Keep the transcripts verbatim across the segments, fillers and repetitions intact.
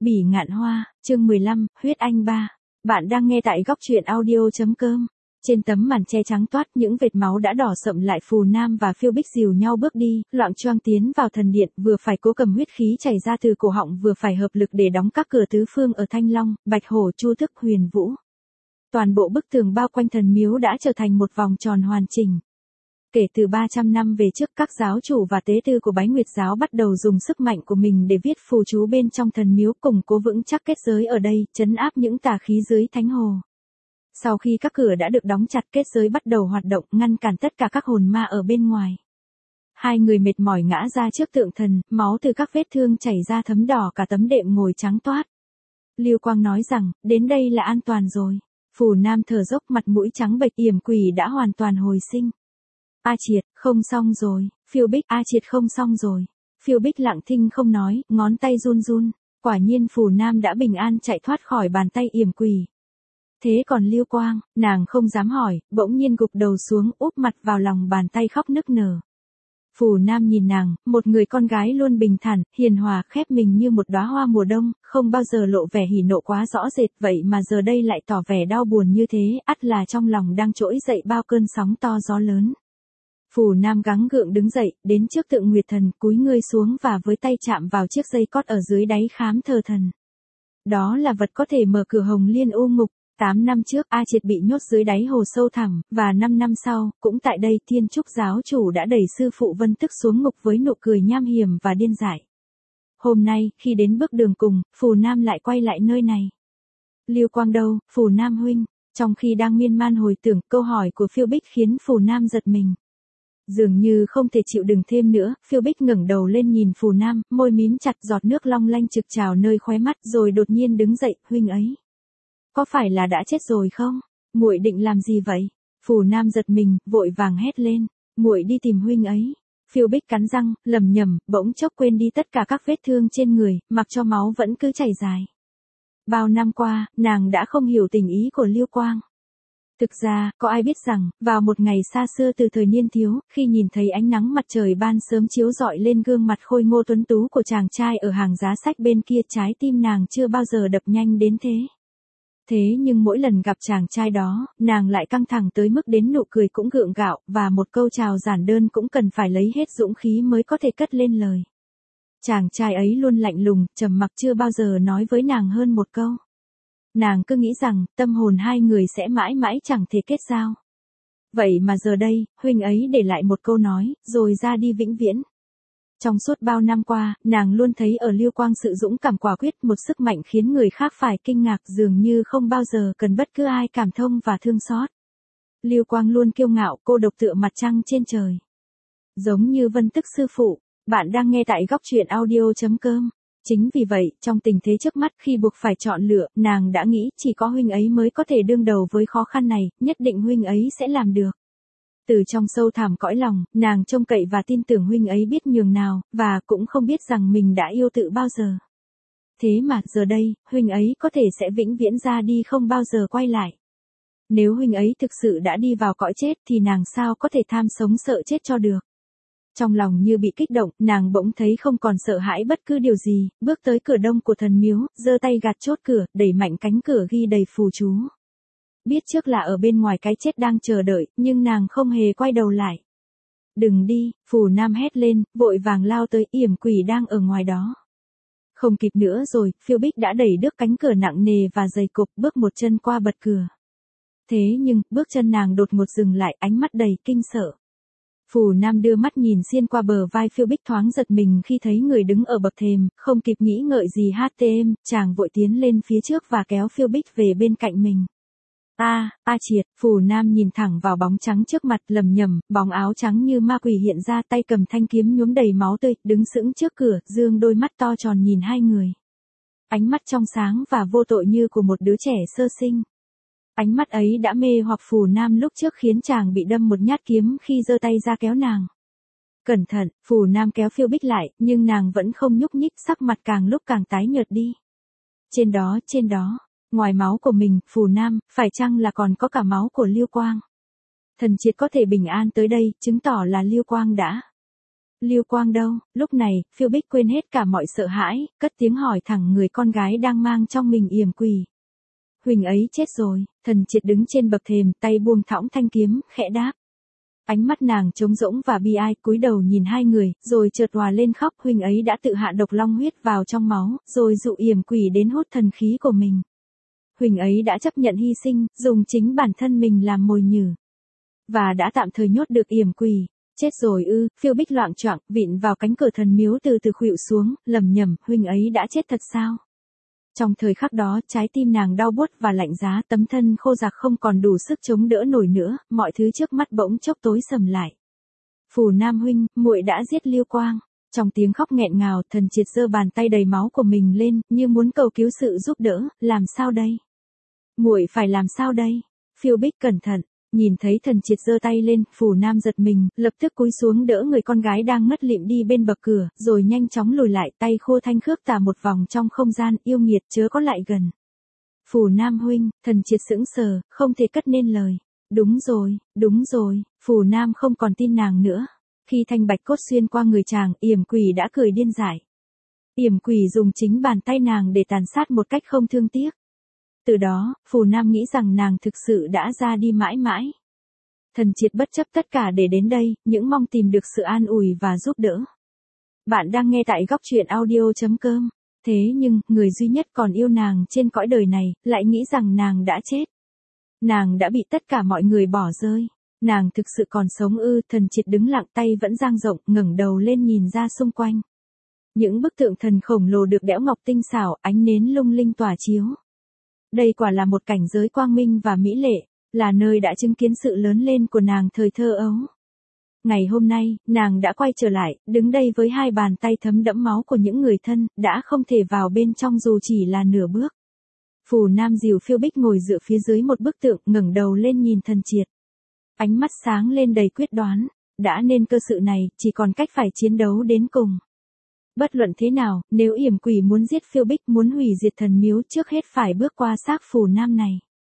Bỉ ngạn hoa, chương mười lăm, huyết anh ba. Bạn đang nghe tại góc truyện audio chấm com. Trên tấm màn che trắng toát những vệt máu đã đỏ sậm lại. Phù Nam và Phiêu Bích dìu nhau bước đi, loạng choạng tiến vào thần điện, vừa phải cố cầm huyết khí chảy ra từ cổ họng, vừa phải hợp lực để đóng các cửa tứ phương ở Thanh Long, Bạch Hổ, Chu Thức, Huyền Vũ. Toàn bộ bức tường bao quanh thần miếu đã trở thành một vòng tròn hoàn chỉnh. Kể từ ba trăm năm về trước, các giáo chủ và tế tư của Bái Nguyệt giáo bắt đầu dùng sức mạnh của mình để viết phù chú bên trong thần miếu, củng cố vững chắc kết giới ở đây, trấn áp những tà khí dưới thánh hồ. Sau khi các cửa đã được đóng chặt, kết giới bắt đầu hoạt động, ngăn cản tất cả các hồn ma ở bên ngoài. Hai người mệt mỏi ngã ra trước tượng thần, máu từ các vết thương chảy ra thấm đỏ cả tấm đệm ngồi trắng toát. Lưu Quang nói rằng, đến đây là an toàn rồi. Phù Nam thở dốc, mặt mũi trắng bệch, yểm quỷ đã hoàn toàn hồi sinh. A Triệt, không xong rồi. Phiêu Bích, A Triệt không xong rồi. Phiêu Bích lặng thinh không nói, ngón tay run run. Quả nhiên Phù Nam đã bình an chạy thoát khỏi bàn tay yểm quỷ. Thế còn Lưu Quang, nàng không dám hỏi, bỗng nhiên gục đầu xuống, úp mặt vào lòng bàn tay khóc nức nở. Phù Nam nhìn nàng, một người con gái luôn bình thản, hiền hòa, khép mình như một đóa hoa mùa đông, không bao giờ lộ vẻ hỉ nộ quá rõ rệt, vậy mà giờ đây lại tỏ vẻ đau buồn như thế, ắt là trong lòng đang trỗi dậy bao cơn sóng to gió lớn. Phù Nam gắng gượng đứng dậy, đến trước tượng Nguyệt Thần, cúi người xuống và với tay chạm vào chiếc dây cót ở dưới đáy khám thờ thần. Đó là vật có thể mở cửa Hồng Liên U Ngục. Tám năm trước, A Triệt bị nhốt dưới đáy hồ sâu thẳm, và năm năm sau, cũng tại đây, Thiên Trúc giáo chủ đã đẩy sư phụ Vân Tức xuống ngục với nụ cười nham hiểm và điên dại. Hôm nay, khi đến bước đường cùng, Phù Nam lại quay lại nơi này. Lưu Quang đâu, Phù Nam huynh? Trong khi đang miên man hồi tưởng, câu hỏi của Phiêu Bích khiến Phù Nam giật mình. Dường như không thể chịu đựng thêm nữa, Phiêu Bích ngẩng đầu lên nhìn Phù Nam, môi mím chặt, giọt nước long lanh trực trào nơi khóe mắt, rồi đột nhiên đứng dậy, huynh ấy. Có phải là đã chết rồi không? Muội định làm gì vậy? Phù Nam giật mình, vội vàng hét lên, muội đi tìm huynh ấy. Phiêu Bích cắn răng, lầm nhầm, bỗng chốc quên đi tất cả các vết thương trên người, mặc cho máu vẫn cứ chảy dài. Bao năm qua, nàng đã không hiểu tình ý của Lưu Quang. Thực ra, có ai biết rằng, vào một ngày xa xưa từ thời niên thiếu, khi nhìn thấy ánh nắng mặt trời ban sớm chiếu rọi lên gương mặt khôi ngô tuấn tú của chàng trai ở hàng giá sách bên kia, trái tim nàng chưa bao giờ đập nhanh đến thế. Thế nhưng mỗi lần gặp chàng trai đó, nàng lại căng thẳng tới mức đến nụ cười cũng gượng gạo, và một câu chào giản đơn cũng cần phải lấy hết dũng khí mới có thể cất lên lời. Chàng trai ấy luôn lạnh lùng, trầm mặc, chưa bao giờ nói với nàng hơn một câu. Nàng cứ nghĩ rằng, tâm hồn hai người sẽ mãi mãi chẳng thể kết giao. Vậy mà giờ đây, huynh ấy để lại một câu nói, rồi ra đi vĩnh viễn. Trong suốt bao năm qua, nàng luôn thấy ở Lưu Quang sự dũng cảm quả quyết, một sức mạnh khiến người khác phải kinh ngạc, dường như không bao giờ cần bất cứ ai cảm thông và thương xót. Lưu Quang luôn kiêu ngạo, cô độc tựa mặt trăng trên trời. Giống như Vân Tức sư phụ. Bạn đang nghe tại góc truyện audio chấm com. Chính vì vậy, trong tình thế trước mắt, khi buộc phải chọn lựa, nàng đã nghĩ chỉ có huynh ấy mới có thể đương đầu với khó khăn này, nhất định huynh ấy sẽ làm được. Từ trong sâu thẳm cõi lòng, nàng trông cậy và tin tưởng huynh ấy biết nhường nào, và cũng không biết rằng mình đã yêu tự bao giờ. Thế mà, giờ đây, huynh ấy có thể sẽ vĩnh viễn ra đi không bao giờ quay lại. Nếu huynh ấy thực sự đã đi vào cõi chết thì nàng sao có thể tham sống sợ chết cho được. Trong lòng như bị kích động, nàng bỗng thấy không còn sợ hãi bất cứ điều gì, bước tới cửa đông của thần miếu, giơ tay gạt chốt cửa, đẩy mạnh cánh cửa ghi đầy phù chú. Biết trước là ở bên ngoài cái chết đang chờ đợi, nhưng nàng không hề quay đầu lại. Đừng đi, Phù Nam hét lên, vội vàng lao tới, yểm quỷ đang ở ngoài đó. Không kịp nữa rồi, Phiêu Bích đã đẩy đứt cánh cửa nặng nề và dày cộp, bước một chân qua bật cửa. Thế nhưng, bước chân nàng đột ngột dừng lại, ánh mắt đầy kinh sợ. Phù Nam đưa mắt nhìn xuyên qua bờ vai Phiêu Bích, thoáng giật mình khi thấy người đứng ở bậc thềm, không kịp nghĩ ngợi gì hát têm, chàng vội tiến lên phía trước và kéo Phiêu Bích về bên cạnh mình. A, A Triệt, Phù Nam nhìn thẳng vào bóng trắng trước mặt, lầm nhầm, bóng áo trắng như ma quỷ hiện ra, tay cầm thanh kiếm nhuốm đầy máu tươi, đứng sững trước cửa, dương đôi mắt to tròn nhìn hai người. Ánh mắt trong sáng và vô tội như của một đứa trẻ sơ sinh. Ánh mắt ấy đã mê hoặc Phù Nam lúc trước, khiến chàng bị đâm một nhát kiếm khi giơ tay ra kéo nàng. Cẩn thận, Phù Nam kéo Phiêu Bích lại, nhưng nàng vẫn không nhúc nhích, sắc mặt càng lúc càng tái nhợt đi. Trên đó, trên đó, ngoài máu của mình, Phù Nam, phải chăng là còn có cả máu của Lưu Quang? Thần Triệt có thể bình an tới đây, chứng tỏ là Lưu Quang đã Lưu Quang đâu? Lúc này, Phiêu Bích quên hết cả mọi sợ hãi, cất tiếng hỏi thẳng người con gái đang mang trong mình yểm quỷ. Huỳnh ấy chết rồi. Thần Triệt đứng trên bậc thềm, tay buông thõng thanh kiếm, khẽ đáp. Ánh mắt nàng trống rỗng và bi ai, cúi đầu nhìn hai người, rồi chợt òa lên khóc. Huỳnh ấy đã tự hạ độc long huyết vào trong máu, rồi dụ yểm quỷ đến hút thần khí của mình. Huỳnh ấy đã chấp nhận hy sinh, dùng chính bản thân mình làm mồi nhử. Và đã tạm thời nhốt được yểm quỷ. Chết rồi ư? Phiêu Bích loạng choạng, vịn vào cánh cửa thần miếu từ từ khuỵu xuống, lẩm nhẩm, Huỳnh ấy đã chết thật sao? Trong thời khắc đó, trái tim nàng đau buốt và lạnh giá, tấm thân khô rạc không còn đủ sức chống đỡ nổi nữa, mọi thứ trước mắt bỗng chốc tối sầm lại. Phù Nam huynh, muội đã giết Lưu Quang. Trong tiếng khóc nghẹn ngào, Thần Triệt giơ bàn tay đầy máu của mình lên, như muốn cầu cứu sự giúp đỡ. Làm sao đây? Muội phải làm sao đây? Phiêu Bích cẩn thận. Nhìn thấy Thần Triệt giơ tay lên, Phù Nam giật mình, lập tức cúi xuống đỡ người con gái đang ngất lịm đi bên bậc cửa, rồi nhanh chóng lùi lại, tay khô thanh khước tả một vòng trong không gian, yêu nghiệt chớ có lại gần. Phù Nam huynh, Thần Triệt sững sờ, không thể cất nên lời. Đúng rồi, đúng rồi, Phù Nam không còn tin nàng nữa. Khi thanh bạch cốt xuyên qua người chàng, yểm quỷ đã cười điên dại. Yểm quỷ dùng chính bàn tay nàng để tàn sát một cách không thương tiếc. Từ đó, Phù Nam nghĩ rằng nàng thực sự đã ra đi mãi mãi. Thần Triệt bất chấp tất cả để đến đây, những mong tìm được sự an ủi và giúp đỡ. Bạn đang nghe tại góc truyện audio chấm com. Thế nhưng, người duy nhất còn yêu nàng trên cõi đời này, lại nghĩ rằng nàng đã chết. Nàng đã bị tất cả mọi người bỏ rơi. Nàng thực sự còn sống ư? Thần Triệt đứng lặng, tay vẫn dang rộng, ngẩng đầu lên nhìn ra xung quanh. Những bức tượng thần khổng lồ được đẽo ngọc tinh xảo, ánh nến lung linh tỏa chiếu. Đây quả là một cảnh giới quang minh và mỹ lệ, là nơi đã chứng kiến sự lớn lên của nàng thời thơ ấu. Ngày hôm nay, nàng đã quay trở lại, đứng đây với hai bàn tay thấm đẫm máu của những người thân, đã không thể vào bên trong dù chỉ là nửa bước. Phù Nam dìu Phiêu Bích ngồi dựa phía dưới một bức tượng, ngẩng đầu lên nhìn Thần Triệt. Ánh mắt sáng lên đầy quyết đoán, đã nên cơ sự này, chỉ còn cách phải chiến đấu đến cùng. Bất luận thế nào, nếu yểm quỷ muốn giết Phiêu Bích, muốn hủy diệt thần miếu, trước hết phải bước qua xác Phù Nam này.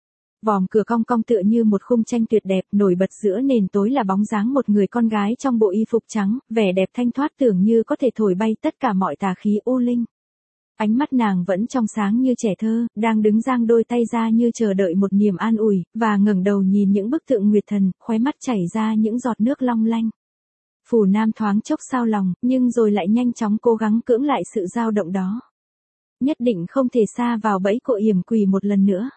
Vòm cửa cong cong tựa như một khung tranh tuyệt đẹp, nổi bật giữa nền tối là bóng dáng một người con gái trong bộ y phục trắng, vẻ đẹp thanh thoát tưởng như có thể thổi bay tất cả mọi tà khí u linh. Ánh mắt nàng vẫn trong sáng như trẻ thơ, đang đứng dang đôi tay ra như chờ đợi một niềm an ủi, và ngẩng đầu nhìn những bức tượng nguyệt thần, khóe mắt chảy ra những giọt nước long lanh. Phù Nam thoáng chốc xao lòng, nhưng rồi lại nhanh chóng cố gắng cưỡng lại sự dao động đó. Nhất định không thể sa vào bẫy của yểm quỷ một lần nữa.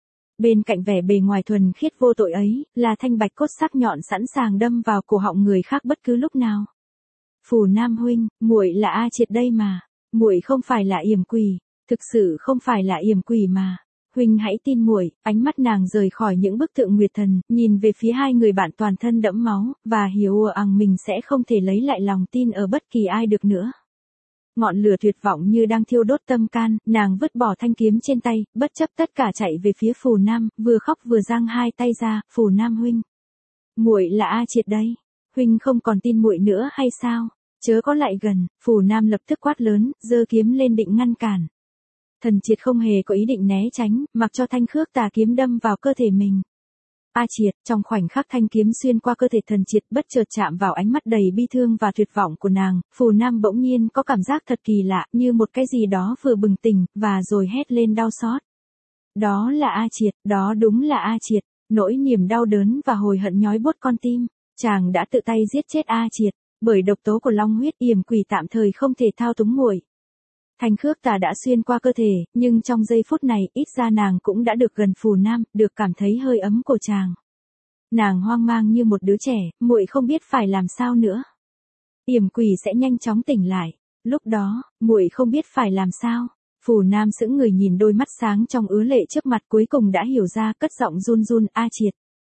Bên cạnh vẻ bề ngoài thuần khiết vô tội ấy, là thanh bạch cốt sắc nhọn sẵn sàng đâm vào cổ họng người khác bất cứ lúc nào. Phù Nam huynh, muội là A Triệt đây mà, muội không phải là yểm quỷ, thực sự không phải là yểm quỷ mà. Huynh hãy tin muội. Ánh mắt nàng rời khỏi những bức tượng nguyệt thần, nhìn về phía hai người bạn toàn thân đẫm máu, và hiểu rằng mình sẽ không thể lấy lại lòng tin ở bất kỳ ai được nữa. Ngọn lửa tuyệt vọng như đang thiêu đốt tâm can, nàng vứt bỏ thanh kiếm trên tay, bất chấp tất cả chạy về phía Phù Nam, vừa khóc vừa giang hai tay ra. Phù Nam huynh, muội là A Triệt đây, huynh không còn tin muội nữa hay sao? Chớ có lại gần. Phù Nam lập tức quát lớn, giơ kiếm lên định ngăn cản. Thần Triệt không hề có ý định né tránh, mặc cho thanh khước tà kiếm đâm vào cơ thể mình. A Triệt, trong khoảnh khắc thanh kiếm xuyên qua cơ thể Thần Triệt, bất chợt chạm vào ánh mắt đầy bi thương và tuyệt vọng của nàng, Phù Nam bỗng nhiên có cảm giác thật kỳ lạ, như một cái gì đó vừa bừng tỉnh, và rồi hét lên đau xót. Đó là A Triệt, đó đúng là A Triệt. Nỗi niềm đau đớn và hồi hận nhói buốt con tim. Chàng đã tự tay giết chết A Triệt, bởi độc tố của long huyết, yểm quỷ tạm thời không thể thao túng muội. Thanh khước tà đã xuyên qua cơ thể, nhưng trong giây phút này, ít ra nàng cũng đã được gần Phù Nam, được cảm thấy hơi ấm của chàng. Nàng hoang mang như một đứa trẻ, muội không biết phải làm sao nữa. Yểm quỷ sẽ nhanh chóng tỉnh lại. Lúc đó, muội không biết phải làm sao. Phù Nam sững người nhìn đôi mắt sáng trong ứa lệ trước mặt, cuối cùng đã hiểu ra, cất giọng run run. A Triệt,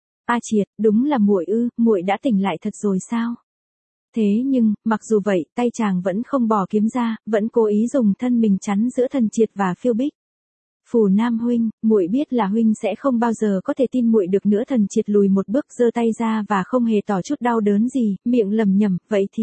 A Triệt, đúng là muội ư? Muội đã tỉnh lại thật rồi sao? Thế nhưng, mặc dù vậy, tay chàng vẫn không bỏ kiếm ra, vẫn cố ý dùng thân mình chắn giữa Thần Triệt và Phiêu Bích. Phù Nam huynh, muội biết là huynh sẽ không bao giờ có thể tin muội được nữa. Thần Triệt lùi một bước, giơ tay ra và không hề tỏ chút đau đớn gì, miệng lẩm nhẩm, vậy thì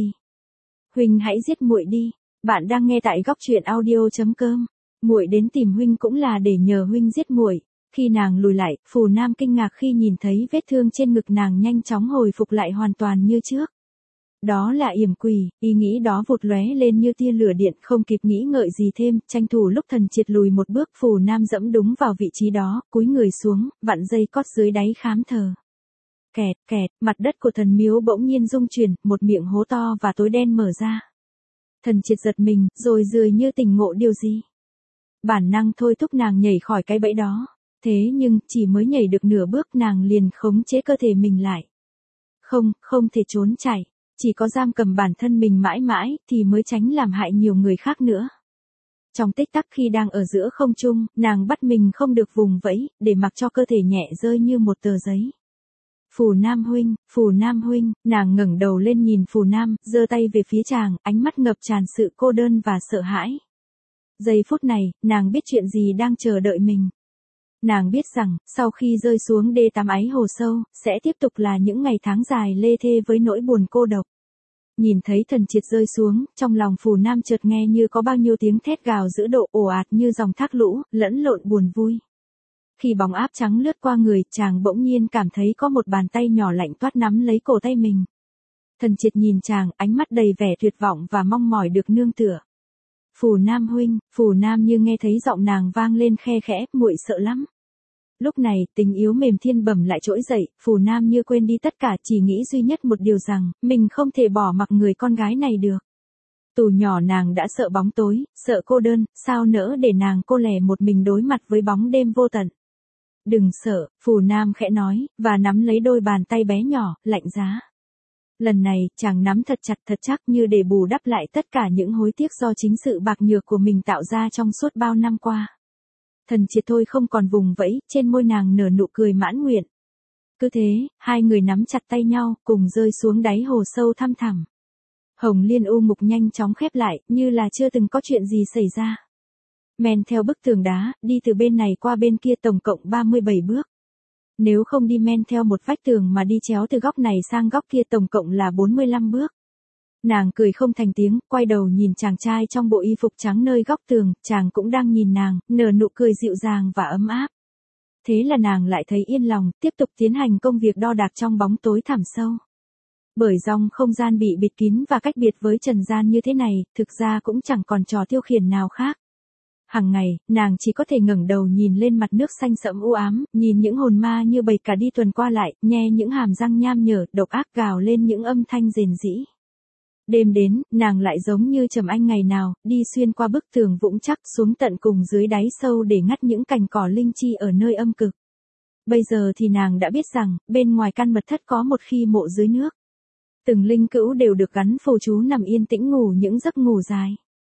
huynh hãy giết muội đi. Bạn đang nghe tại góc truyện audio chấm com. Muội đến tìm huynh cũng là để nhờ huynh giết muội. Khi nàng lùi lại, Phù Nam kinh ngạc khi nhìn thấy vết thương trên ngực nàng nhanh chóng hồi phục lại hoàn toàn như trước. Đó là yểm quỷ, ý nghĩ đó vụt lóe lên như tia lửa điện, không kịp nghĩ ngợi gì thêm, tranh thủ lúc Thần Triệt lùi một bước, Phù Nam dẫm đúng vào vị trí đó, cúi người xuống, vặn dây cót dưới đáy khám thờ. Kẹt, kẹt, mặt đất của thần miếu bỗng nhiên rung chuyển, một miệng hố to và tối đen mở ra. Thần Triệt giật mình, rồi dường như tỉnh ngộ điều gì. Bản năng thôi thúc nàng nhảy khỏi cái bẫy đó. Thế nhưng, chỉ mới nhảy được nửa bước nàng liền khống chế cơ thể mình lại. Không, không thể trốn chạy. Chỉ có giam cầm bản thân mình mãi mãi, thì mới tránh làm hại nhiều người khác nữa. Trong tích tắc khi đang ở giữa không trung, nàng bắt mình không được vùng vẫy, để mặc cho cơ thể nhẹ rơi như một tờ giấy. Phù Nam huynh, Phù Nam huynh, nàng ngẩng đầu lên nhìn Phù Nam, giơ tay về phía chàng, ánh mắt ngập tràn sự cô đơn và sợ hãi. Giây phút này, nàng biết chuyện gì đang chờ đợi mình. Nàng biết rằng, sau khi rơi xuống đê tắm áy hồ sâu, sẽ tiếp tục là những ngày tháng dài lê thê với nỗi buồn cô độc. Nhìn thấy Thần Triệt rơi xuống, trong lòng Phù Nam chợt nghe như có bao nhiêu tiếng thét gào dữ độ ồ ạt như dòng thác lũ, lẫn lộn buồn vui. Khi bóng áp trắng lướt qua người, chàng bỗng nhiên cảm thấy có một bàn tay nhỏ lạnh toát nắm lấy cổ tay mình. Thần Triệt nhìn chàng, ánh mắt đầy vẻ tuyệt vọng và mong mỏi được nương tựa. Phù Nam huynh, Phù Nam như nghe thấy giọng nàng vang lên khe khẽ, muội sợ lắm. Lúc này, tình yếu mềm thiên bẩm lại trỗi dậy, Phù Nam như quên đi tất cả, chỉ nghĩ duy nhất một điều rằng, mình không thể bỏ mặc người con gái này được. Từ nhỏ nàng đã sợ bóng tối, sợ cô đơn, sao nỡ để nàng cô lẻ một mình đối mặt với bóng đêm vô tận. Đừng sợ, Phù Nam khẽ nói, và nắm lấy đôi bàn tay bé nhỏ, lạnh giá. Lần này, chàng nắm thật chặt thật chắc như để bù đắp lại tất cả những hối tiếc do chính sự bạc nhược của mình tạo ra trong suốt bao năm qua. Thần Triệt thôi không còn vùng vẫy, trên môi nàng nở nụ cười mãn nguyện. Cứ thế, hai người nắm chặt tay nhau, cùng rơi xuống đáy hồ sâu thăm thẳm. Hồng Liên u mục nhanh chóng khép lại, như là chưa từng có chuyện gì xảy ra. Men theo bức tường đá, đi từ bên này qua bên kia tổng cộng ba mươi bảy bước. Nếu không đi men theo một vách tường mà đi chéo từ góc này sang góc kia tổng cộng là bốn mươi lăm bước. Nàng cười không thành tiếng, quay đầu nhìn chàng trai trong bộ y phục trắng nơi góc tường, chàng cũng đang nhìn nàng, nở nụ cười dịu dàng và ấm áp. Thế là nàng lại thấy yên lòng, tiếp tục tiến hành công việc đo đạc trong bóng tối thẳm sâu. Bởi dòng không gian bị bịt kín và cách biệt với trần gian như thế này, thực ra cũng chẳng còn trò tiêu khiển nào khác. Hằng ngày, nàng chỉ có thể ngẩng đầu nhìn lên mặt nước xanh sẫm u ám, nhìn những hồn ma như bầy cả đi tuần qua lại, nghe những hàm răng nham nhở, độc ác gào lên những âm thanh rền rĩ. Đêm đến, nàng lại giống như Trầm Anh ngày nào, đi xuyên qua bức tường vững chắc xuống tận cùng dưới đáy sâu để ngắt những cành cỏ linh chi ở nơi âm cực. Bây giờ thì nàng đã biết rằng, bên ngoài căn mật thất có một khi mộ dưới nước. Từng linh cữu đều được gắn phù chú nằm yên tĩnh ngủ những giấc ngủ dài.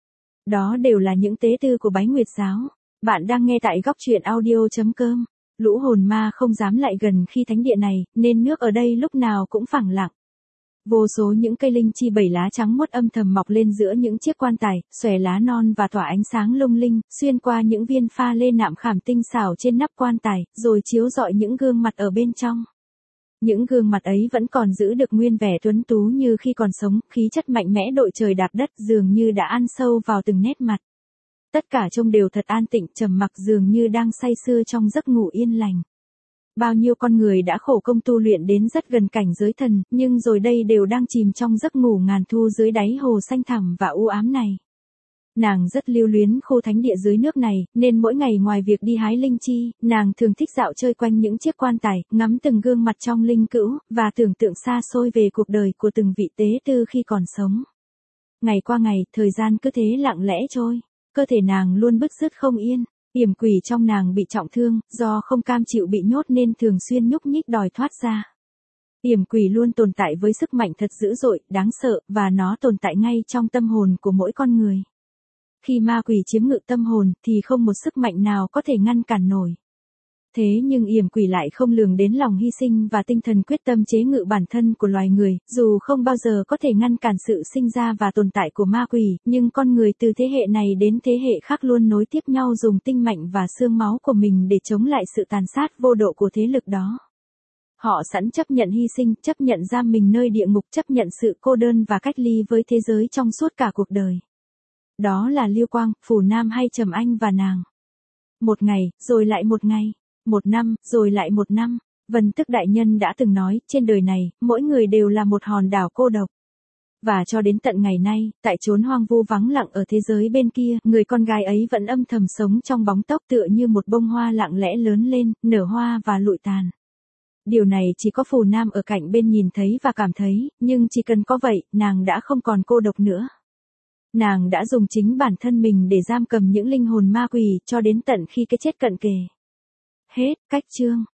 Đó đều là những tế tư của Bái Nguyệt giáo. Bạn đang nghe tại góc truyện audio chấm com. Lũ hồn ma không dám lại gần khi thánh địa này, nên nước ở đây lúc nào cũng phẳng lặng. Vô số những cây linh chi bảy lá trắng muốt âm thầm mọc lên giữa những chiếc quan tài, xòe lá non và tỏa ánh sáng lung linh, xuyên qua những viên pha lê nạm khảm tinh xảo trên nắp quan tài, rồi chiếu rọi những gương mặt ở bên trong. Những gương mặt ấy vẫn còn giữ được nguyên vẻ tuấn tú như khi còn sống, khí chất mạnh mẽ đội trời đạp đất dường như đã ăn sâu vào từng nét mặt. Tất cả trông đều thật an tịnh trầm mặc dường như đang say sưa trong giấc ngủ yên lành. Bao nhiêu con người đã khổ công tu luyện đến rất gần cảnh giới thần, nhưng rồi đây đều đang chìm trong giấc ngủ ngàn thu dưới đáy hồ xanh thẳm và u ám này. Nàng rất lưu luyến khu thánh địa dưới nước này, nên mỗi ngày ngoài việc đi hái linh chi, nàng thường thích dạo chơi quanh những chiếc quan tài, ngắm từng gương mặt trong linh cữu, và tưởng tượng xa xôi về cuộc đời của từng vị tế tư khi còn sống. Ngày qua ngày, thời gian cứ thế lặng lẽ trôi, cơ thể nàng luôn bứt rứt không yên. Yểm quỷ trong nàng bị trọng thương, do không cam chịu bị nhốt nên thường xuyên nhúc nhích đòi thoát ra. Yểm quỷ luôn tồn tại với sức mạnh thật dữ dội, đáng sợ, và nó tồn tại ngay trong tâm hồn của mỗi con người. Khi ma quỷ chiếm ngự tâm hồn, thì không một sức mạnh nào có thể ngăn cản nổi. Thế nhưng yểm quỷ lại không lường đến lòng hy sinh và tinh thần quyết tâm chế ngự bản thân của loài người, dù không bao giờ có thể ngăn cản sự sinh ra và tồn tại của ma quỷ, nhưng con người từ thế hệ này đến thế hệ khác luôn nối tiếp nhau dùng tinh mạnh và xương máu của mình để chống lại sự tàn sát vô độ của thế lực đó. Họ sẵn chấp nhận hy sinh, chấp nhận giam mình nơi địa ngục, chấp nhận sự cô đơn và cách ly với thế giới trong suốt cả cuộc đời. Đó là Liêu Quang, Phù Nam hay Trầm Anh và nàng. Một ngày, rồi lại một ngày. Một năm, rồi lại một năm. Vân Tức đại nhân đã từng nói, trên đời này, mỗi người đều là một hòn đảo cô độc. và cho đến tận ngày nay, tại chốn hoang vu vắng lặng ở thế giới bên kia, người con gái ấy vẫn âm thầm sống trong bóng tóc tựa như một bông hoa lặng lẽ lớn lên, nở hoa và lụi tàn. Điều này chỉ có Phù Nam ở cạnh bên nhìn thấy và cảm thấy, nhưng chỉ cần có vậy, nàng đã không còn cô độc nữa. Nàng đã dùng chính bản thân mình để giam cầm những linh hồn ma quỷ cho đến tận khi cái chết cận kề. Hết, cách chương.